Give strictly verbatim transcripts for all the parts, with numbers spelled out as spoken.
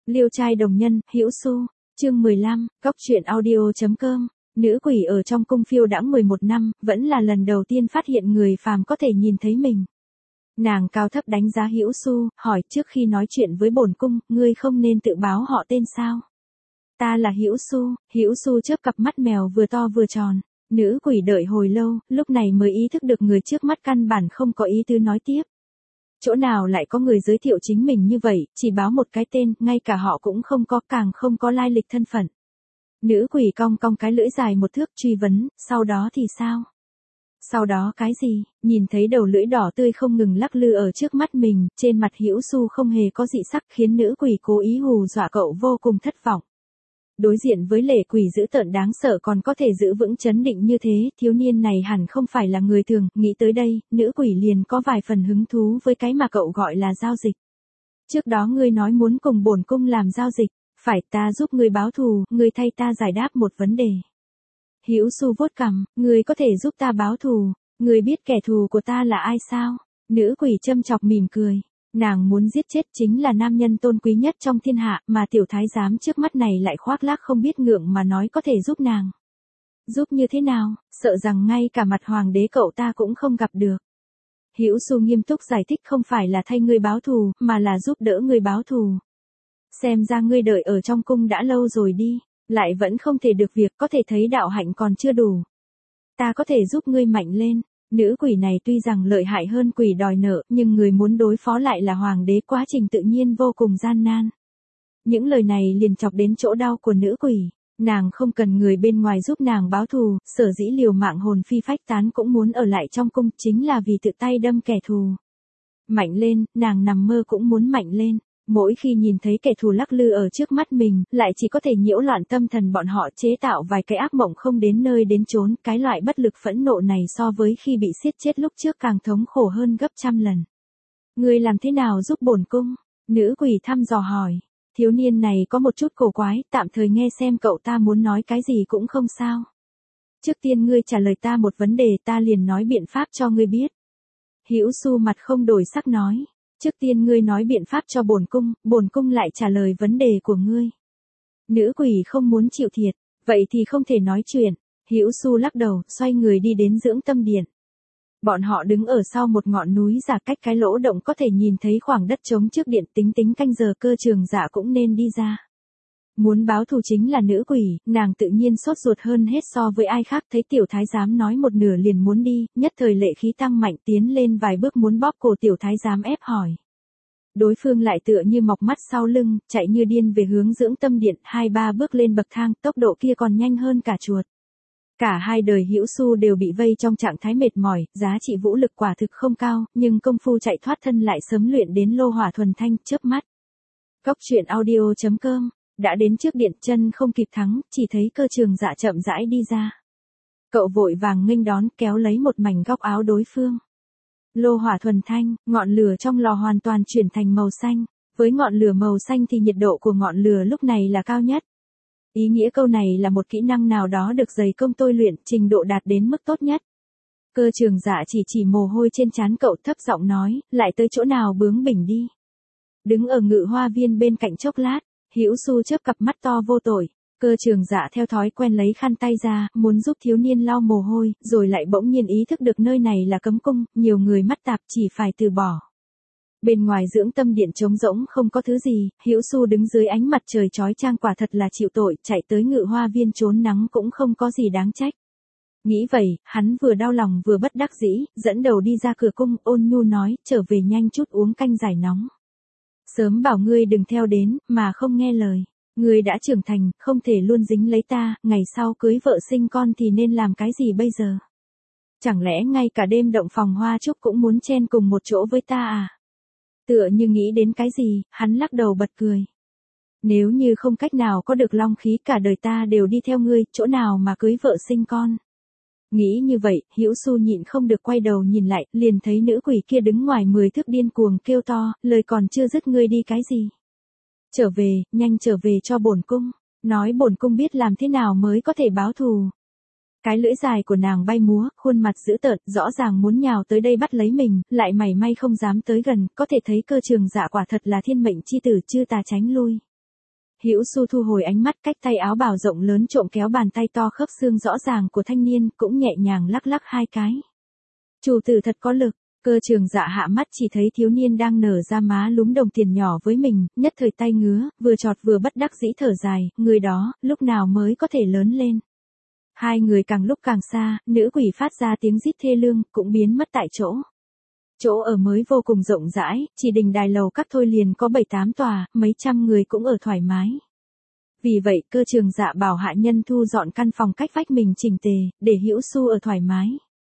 Liêu trai đồng nhân, Hữu Xu, chương mười lăm, cốc truyện audio.com. Nữ quỷ ở trong cung phiêu đãng mười một năm, vẫn là lần đầu tiên phát hiện người phàm có thể nhìn thấy mình. Nàng cao thấp đánh giá Hữu Xu, hỏi trước khi nói chuyện với bổn cung, ngươi không nên tự báo họ tên sao? Ta là Hữu Xu. Hữu Xu chớp cặp mắt mèo vừa to vừa tròn. Nữ quỷ đợi hồi lâu, lúc này mới ý thức được người trước mắt căn bản không có ý tứ nói tiếp. Chỗ nào lại có người giới thiệu chính mình như vậy, chỉ báo một cái tên, ngay cả họ cũng không có, càng không có lai lịch thân phận. Nữ quỷ cong cong cái lưỡi dài một thước truy vấn, sau đó thì sao? Sau đó cái gì? Nhìn thấy đầu lưỡi đỏ tươi không ngừng lắc lư ở trước mắt mình, trên mặt Hữu Xu không hề có dị sắc, khiến nữ quỷ cố ý hù dọa cậu vô cùng thất vọng. Đối diện với lệ quỷ dữ tợn đáng sợ còn có thể giữ vững chấn định như thế, thiếu niên này hẳn không phải là người thường, nghĩ tới đây, nữ quỷ liền có vài phần hứng thú với cái mà cậu gọi là giao dịch. Trước đó ngươi nói muốn cùng bổn cung làm giao dịch, phải ta giúp ngươi báo thù, ngươi thay ta giải đáp một vấn đề. Hữu Xu vuốt cằm, ngươi có thể giúp ta báo thù, ngươi biết kẻ thù của ta là ai sao? Nữ quỷ châm chọc mỉm cười. Nàng muốn giết chết chính là nam nhân tôn quý nhất trong thiên hạ, mà tiểu thái giám trước mắt này lại khoác lác không biết ngượng mà nói có thể giúp nàng. Giúp như thế nào, sợ rằng ngay cả mặt hoàng đế cậu ta cũng không gặp được. Hữu Xu nghiêm túc giải thích, không phải là thay ngươi báo thù, mà là giúp đỡ ngươi báo thù. Xem ra ngươi đợi ở trong cung đã lâu rồi đi, lại vẫn không thể được việc, có thể thấy đạo hạnh còn chưa đủ. Ta có thể giúp ngươi mạnh lên. Nữ quỷ này tuy rằng lợi hại hơn quỷ đòi nợ, nhưng người muốn đối phó lại là hoàng đế, quá trình tự nhiên vô cùng gian nan. Những lời này liền chọc đến chỗ đau của nữ quỷ. Nàng không cần người bên ngoài giúp nàng báo thù, sở dĩ liều mạng hồn phi phách tán cũng muốn ở lại trong cung, chính là vì tự tay đâm kẻ thù. Mạnh lên, nàng nằm mơ cũng muốn mạnh lên. Mỗi khi nhìn thấy kẻ thù lắc lư ở trước mắt mình, lại chỉ có thể nhiễu loạn tâm thần bọn họ, chế tạo vài cái ác mộng không đến nơi đến chốn. Cái loại bất lực phẫn nộ này so với khi bị siết chết lúc trước càng thống khổ hơn gấp trăm lần. Ngươi làm thế nào giúp bổn cung? Nữ quỷ thăm dò hỏi. Thiếu niên này có một chút cổ quái, tạm thời nghe xem cậu ta muốn nói cái gì cũng không sao. Trước tiên ngươi trả lời ta một vấn đề, ta liền nói biện pháp cho ngươi biết. Hữu Xu mặt không đổi sắc nói. Trước tiên ngươi nói biện pháp cho bổn cung, bổn cung lại trả lời vấn đề của ngươi. Nữ quỷ không muốn chịu thiệt, vậy thì không thể nói chuyện. Hữu Xu lắc đầu, xoay người đi đến dưỡng tâm điện. Bọn họ đứng ở sau một ngọn núi giả, cách cái lỗ động có thể nhìn thấy khoảng đất trống trước điện, tính tính canh giờ Cơ Trường Dạ cũng nên đi ra. Muốn báo thù chính là nữ quỷ, nàng tự nhiên sốt ruột hơn hết so với ai khác, thấy tiểu thái giám nói một nửa liền muốn đi, nhất thời lệ khí tăng mạnh tiến lên vài bước muốn bóp cổ tiểu thái giám ép hỏi. Đối phương lại tựa như mọc mắt sau lưng, chạy như điên về hướng dưỡng tâm điện, hai ba bước lên bậc thang, tốc độ kia còn nhanh hơn cả chuột. Cả hai đời Hữu Xu đều bị vây trong trạng thái mệt mỏi, giá trị vũ lực quả thực không cao, nhưng công phu chạy thoát thân lại sớm luyện đến lô hỏa thuần thanh, chớp mắt. Cốc truyện audio.com. Đã đến trước điện, chân không kịp thắng, chỉ thấy Cơ Trường Dạ chậm rãi đi ra. Cậu vội vàng nghênh đón, kéo lấy một mảnh góc áo đối phương. Lô hỏa thuần thanh, ngọn lửa trong lò hoàn toàn chuyển thành màu xanh, với ngọn lửa màu xanh thì nhiệt độ của ngọn lửa lúc này là cao nhất. Ý nghĩa câu này là một kỹ năng nào đó được dày công tôi luyện, trình độ đạt đến mức tốt nhất. Cơ Trường Dạ chỉ chỉ mồ hôi trên trán cậu, thấp giọng nói, lại tới chỗ nào bướng bỉnh đi. Đứng ở ngự hoa viên bên cạnh chốc lát, Hữu Xu chớp cặp mắt to vô tội. Cơ Trường Dạ theo thói quen lấy khăn tay ra, muốn giúp thiếu niên lau mồ hôi, rồi lại bỗng nhiên ý thức được nơi này là cấm cung, nhiều người mắt tạp, chỉ phải từ bỏ. Bên ngoài dưỡng tâm điện trống rỗng không có thứ gì, Hữu Xu đứng dưới ánh mặt trời chói chang, quả thật là chịu tội, chạy tới ngự hoa viên trốn nắng cũng không có gì đáng trách. Nghĩ vậy, hắn vừa đau lòng vừa bất đắc dĩ, dẫn đầu đi ra cửa cung, ôn nhu nói, trở về nhanh chút uống canh giải nóng. Sớm bảo ngươi đừng theo đến, mà không nghe lời. Ngươi đã trưởng thành, không thể luôn dính lấy ta, ngày sau cưới vợ sinh con thì nên làm cái gì bây giờ? Chẳng lẽ ngay cả đêm động phòng hoa trúc cũng muốn chen cùng một chỗ với ta à? Tựa như nghĩ đến cái gì, hắn lắc đầu bật cười. Nếu như không cách nào có được long khí, cả đời ta đều đi theo ngươi, chỗ nào mà cưới vợ sinh con? Nghĩ như vậy, Hữu Xu nhịn không được quay đầu nhìn lại, liền thấy nữ quỷ kia đứng ngoài mười thước điên cuồng kêu to, lời còn chưa dứt ngươi đi cái gì? Trở về, nhanh trở về cho bổn cung, nói bổn cung biết làm thế nào mới có thể báo thù. Cái lưỡi dài của nàng bay múa, khuôn mặt dữ tợn, rõ ràng muốn nhào tới đây bắt lấy mình, lại mảy may không dám tới gần, có thể thấy Cơ Trường Dạ quả thật là thiên mệnh chi tử, chưa tà tránh lui. Hữu Xu thu hồi ánh mắt, cách tay áo bào rộng lớn trộm kéo bàn tay to khớp xương rõ ràng của thanh niên, cũng nhẹ nhàng lắc lắc hai cái. Chủ tử thật có lực. Cơ Trường Dạ hạ mắt chỉ thấy thiếu niên đang nở ra má lúm đồng tiền nhỏ với mình, nhất thời tay ngứa, vừa chọt vừa bất đắc dĩ thở dài, người đó, lúc nào mới có thể lớn lên. Hai người càng lúc càng xa, nữ quỷ phát ra tiếng rít thê lương, cũng biến mất tại chỗ. Chỗ ở mới vô cùng rộng rãi, chỉ đình đài lầu các thôi liền có bảy tám tòa, mấy trăm người cũng ở thoải mái. Vì vậy, Cơ Trường Dạ bảo hạ nhân thu dọn căn phòng cách vách mình chỉnh tề, để Hữu Xu ở thoải mái.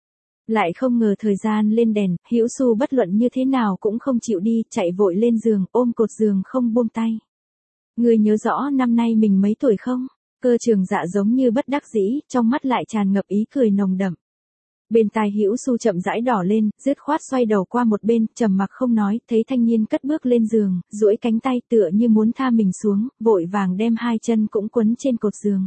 Lại không ngờ thời gian lên đèn, Hữu Xu bất luận như thế nào cũng không chịu đi, chạy vội lên giường, ôm cột giường không buông tay. Người nhớ rõ năm nay mình mấy tuổi không? Cơ Trường Dạ giống như bất đắc dĩ, trong mắt lại tràn ngập ý cười nồng đậm. Bên tai Hữu Xu chậm rãi đỏ lên, dứt khoát xoay đầu qua một bên, trầm mặc không nói, thấy thanh niên cất bước lên giường, duỗi cánh tay tựa như muốn tha mình xuống, vội vàng đem hai chân cũng quấn trên cột giường.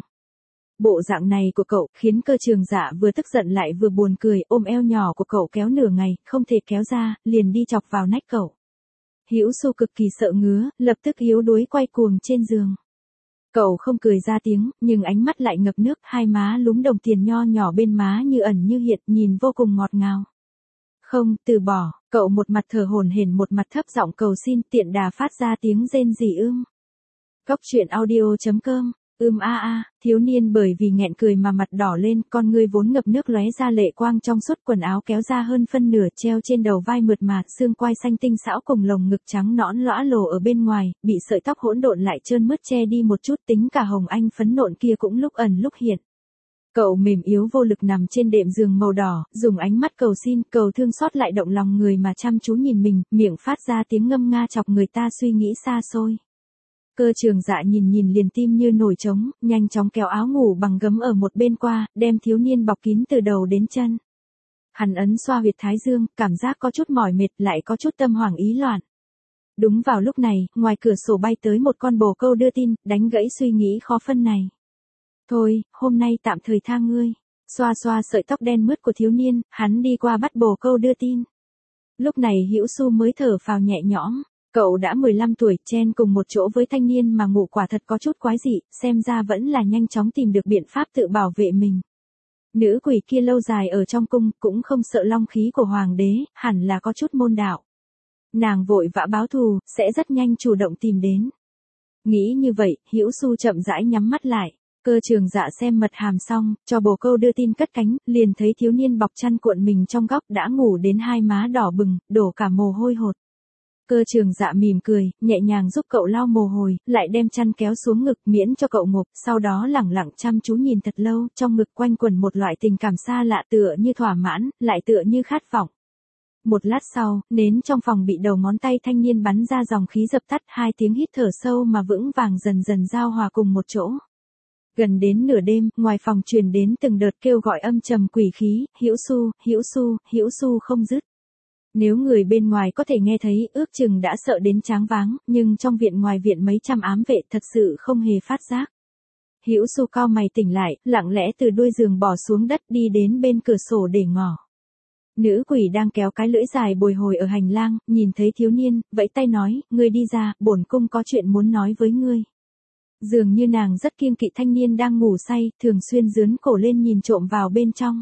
Bộ dạng này của cậu khiến Cơ Trường Dạ vừa tức giận lại vừa buồn cười, ôm eo nhỏ của cậu kéo nửa ngày, không thể kéo ra, liền đi chọc vào nách cậu. Hữu Xu cực kỳ sợ ngứa, lập tức yếu đuối quay cuồng trên giường. Cậu không cười ra tiếng, nhưng ánh mắt lại ngập nước, hai má lúm đồng tiền nho nhỏ bên má như ẩn như hiện, nhìn vô cùng ngọt ngào. Không, từ bỏ, cậu một mặt thở hổn hển một mặt thấp giọng cầu xin, tiện đà phát ra tiếng rên rỉ ưm. Cóc truyện audio chấm com. Ưm a a, thiếu niên bởi vì nghẹn cười mà mặt đỏ lên, con ngươi vốn ngập nước lóe ra lệ quang trong suốt, quần áo kéo ra hơn phân nửa, treo trên đầu vai mượt mà, xương quai xanh tinh xảo cùng lồng ngực trắng nõn lõa lồ ở bên ngoài, bị sợi tóc hỗn độn lại trơn mướt che đi một chút, tính cả hồng anh phấn nộn kia cũng lúc ẩn lúc hiện. Cậu mềm yếu vô lực nằm trên đệm giường màu đỏ, dùng ánh mắt cầu xin, cầu thương xót lại động lòng người mà chăm chú nhìn mình, miệng phát ra tiếng ngâm nga chọc người ta suy nghĩ xa xôi. Cơ Trường Dạ nhìn nhìn liền tim như nổi trống, nhanh chóng kéo áo ngủ bằng gấm ở một bên qua, đem thiếu niên bọc kín từ đầu đến chân. Hắn ấn xoa huyệt thái dương, cảm giác có chút mỏi mệt lại có chút tâm hoảng ý loạn. Đúng vào lúc này, ngoài cửa sổ bay tới một con bồ câu đưa tin, đánh gãy suy nghĩ khó phân này. Thôi, hôm nay tạm thời tha ngươi. Xoa xoa sợi tóc đen mướt của thiếu niên, hắn đi qua bắt bồ câu đưa tin. Lúc này Hữu Xu mới thở phào nhẹ nhõm. Cậu đã mười lăm tuổi, chen cùng một chỗ với thanh niên mà ngủ quả thật có chút quái dị, xem ra vẫn là nhanh chóng tìm được biện pháp tự bảo vệ mình. Nữ quỷ kia lâu dài ở trong cung, cũng không sợ long khí của hoàng đế, hẳn là có chút môn đạo. Nàng vội vã báo thù, sẽ rất nhanh chủ động tìm đến. Nghĩ như vậy, Hữu Xu chậm rãi nhắm mắt lại. Cơ Trường Dạ xem mật hàm xong, cho bồ câu đưa tin cất cánh, liền thấy thiếu niên bọc chăn cuộn mình trong góc đã ngủ đến hai má đỏ bừng, đổ cả mồ hôi hột. Cơ Trường Dạ mỉm cười, nhẹ nhàng giúp cậu lau mồ hôi, lại đem chăn kéo xuống ngực miễn cho cậu ngộp, sau đó lẳng lặng chăm chú nhìn thật lâu, trong ngực quanh quẩn một loại tình cảm xa lạ tựa như thỏa mãn, lại tựa như khát vọng. Một lát sau, nến trong phòng bị đầu ngón tay thanh niên bắn ra dòng khí dập tắt, hai tiếng hít thở sâu mà vững vàng dần dần giao hòa cùng một chỗ. Gần đến nửa đêm, ngoài phòng truyền đến từng đợt kêu gọi âm trầm quỷ khí, Hữu Xu, Hữu Xu, Hữu Xu không dứt. Nếu người bên ngoài có thể nghe thấy, ước chừng đã sợ đến choáng váng, nhưng trong viện ngoài viện mấy trăm ám vệ thật sự không hề phát giác. Hữu Xu cao mày tỉnh lại, lặng lẽ từ đuôi giường bỏ xuống đất đi đến bên cửa sổ để ngỏ. Nữ quỷ đang kéo cái lưỡi dài bồi hồi ở hành lang, nhìn thấy thiếu niên, vẫy tay nói, ngươi đi ra, bổn cung có chuyện muốn nói với ngươi. Dường như nàng rất kiêng kỵ thanh niên đang ngủ say, thường xuyên dướn cổ lên nhìn trộm vào bên trong.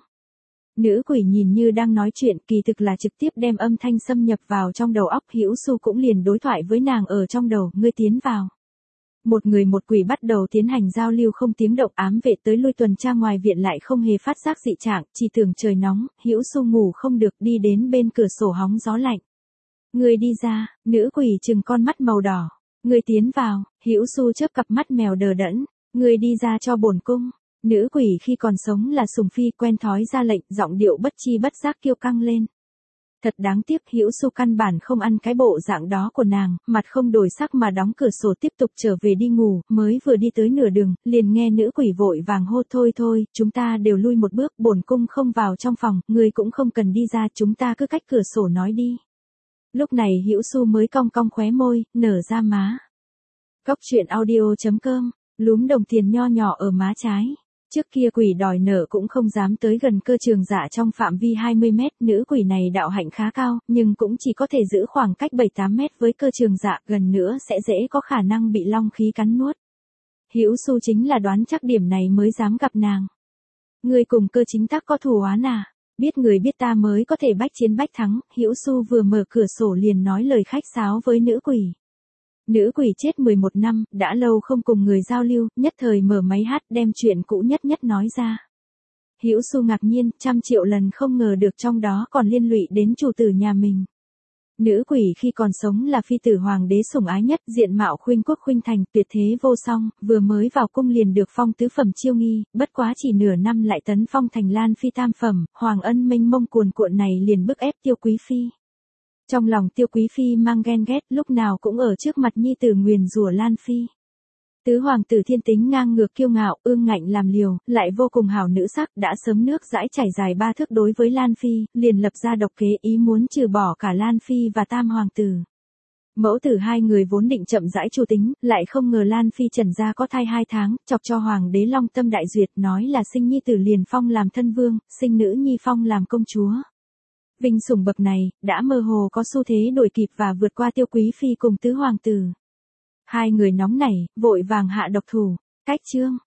Nữ quỷ nhìn như đang nói chuyện, kỳ thực là trực tiếp đem âm thanh xâm nhập vào trong đầu óc. Hữu Xu cũng liền đối thoại với nàng ở trong đầu, ngươi tiến vào. Một người một quỷ bắt đầu tiến hành giao lưu không tiếng động, ám vệ tới lui tuần tra ngoài viện lại không hề phát giác dị trạng, chỉ tưởng trời nóng, Hữu Xu ngủ không được đi đến bên cửa sổ hóng gió lạnh. Ngươi đi ra, nữ quỷ trừng con mắt màu đỏ. Ngươi tiến vào, Hữu Xu chớp cặp mắt mèo đờ đẫn, ngươi đi ra cho bổn cung. Nữ quỷ khi còn sống là sùng phi, quen thói ra lệnh, giọng điệu bất chi bất giác kiêu căng lên. Thật đáng tiếc, Hữu Xu căn bản không ăn cái bộ dạng đó của nàng, mặt không đổi sắc mà đóng cửa sổ tiếp tục trở về đi ngủ, mới vừa đi tới nửa đường, liền nghe nữ quỷ vội vàng hô, thôi thôi, chúng ta đều lui một bước, bổn cung không vào trong phòng, ngươi cũng không cần đi ra, chúng ta cứ cách cửa sổ nói đi. Lúc này Hữu Xu mới cong cong khóe môi, nở ra má. Cóc truyện audio chấm com, lúm đồng tiền nho nhỏ ở má trái. Trước kia quỷ đòi nợ cũng không dám tới gần Cơ Trường Dạ trong phạm vi hai mươi mét, nữ quỷ này đạo hạnh khá cao, nhưng cũng chỉ có thể giữ khoảng cách bảy tám mét với Cơ Trường Dạ, gần nữa sẽ dễ có khả năng bị long khí cắn nuốt. Hữu Xu chính là đoán chắc điểm này mới dám gặp nàng. Ngươi cùng Cơ Chính Tắc có thù oán à? Biết người biết ta mới có thể bách chiến bách thắng. Hữu Xu vừa mở cửa sổ liền nói lời khách sáo với nữ quỷ. Nữ quỷ chết mười một năm, đã lâu không cùng người giao lưu, nhất thời mở máy hát đem chuyện cũ nhất nhất nói ra. Hữu Xu ngạc nhiên, trăm triệu lần không ngờ được trong đó còn liên lụy đến chủ tử nhà mình. Nữ quỷ khi còn sống là phi tử hoàng đế sủng ái nhất, diện mạo khuynh quốc khuynh thành, tuyệt thế vô song, vừa mới vào cung liền được phong tứ phẩm chiêu nghi, bất quá chỉ nửa năm lại tấn phong thành Lan phi tam phẩm, hoàng ân mênh mông cuồn cuộn này liền bức ép Tiêu Quý phi. Trong lòng Tiêu Quý phi mang ghen ghét, lúc nào cũng ở trước mặt nhi tử nguyền rủa Lan phi. Tứ hoàng tử thiên tính ngang ngược kiêu ngạo, ương ngạnh làm liều, lại vô cùng hảo nữ sắc, đã sớm nước dãi chảy dài ba thước đối với Lan phi, liền lập ra độc kế ý muốn trừ bỏ cả Lan phi và tam hoàng tử. Mẫu tử hai người vốn định chậm rãi chủ tính, lại không ngờ Lan phi trần gia có thai hai tháng, chọc cho hoàng đế long tâm đại duyệt, nói là sinh nhi tử liền phong làm thân vương, sinh nữ nhi phong làm công chúa. Vinh sủng bậc này, đã mơ hồ có xu thế đuổi kịp và vượt qua Tiêu Quý phi cùng tứ hoàng tử. Hai người nóng nảy, vội vàng hạ độc thủ. Cách chương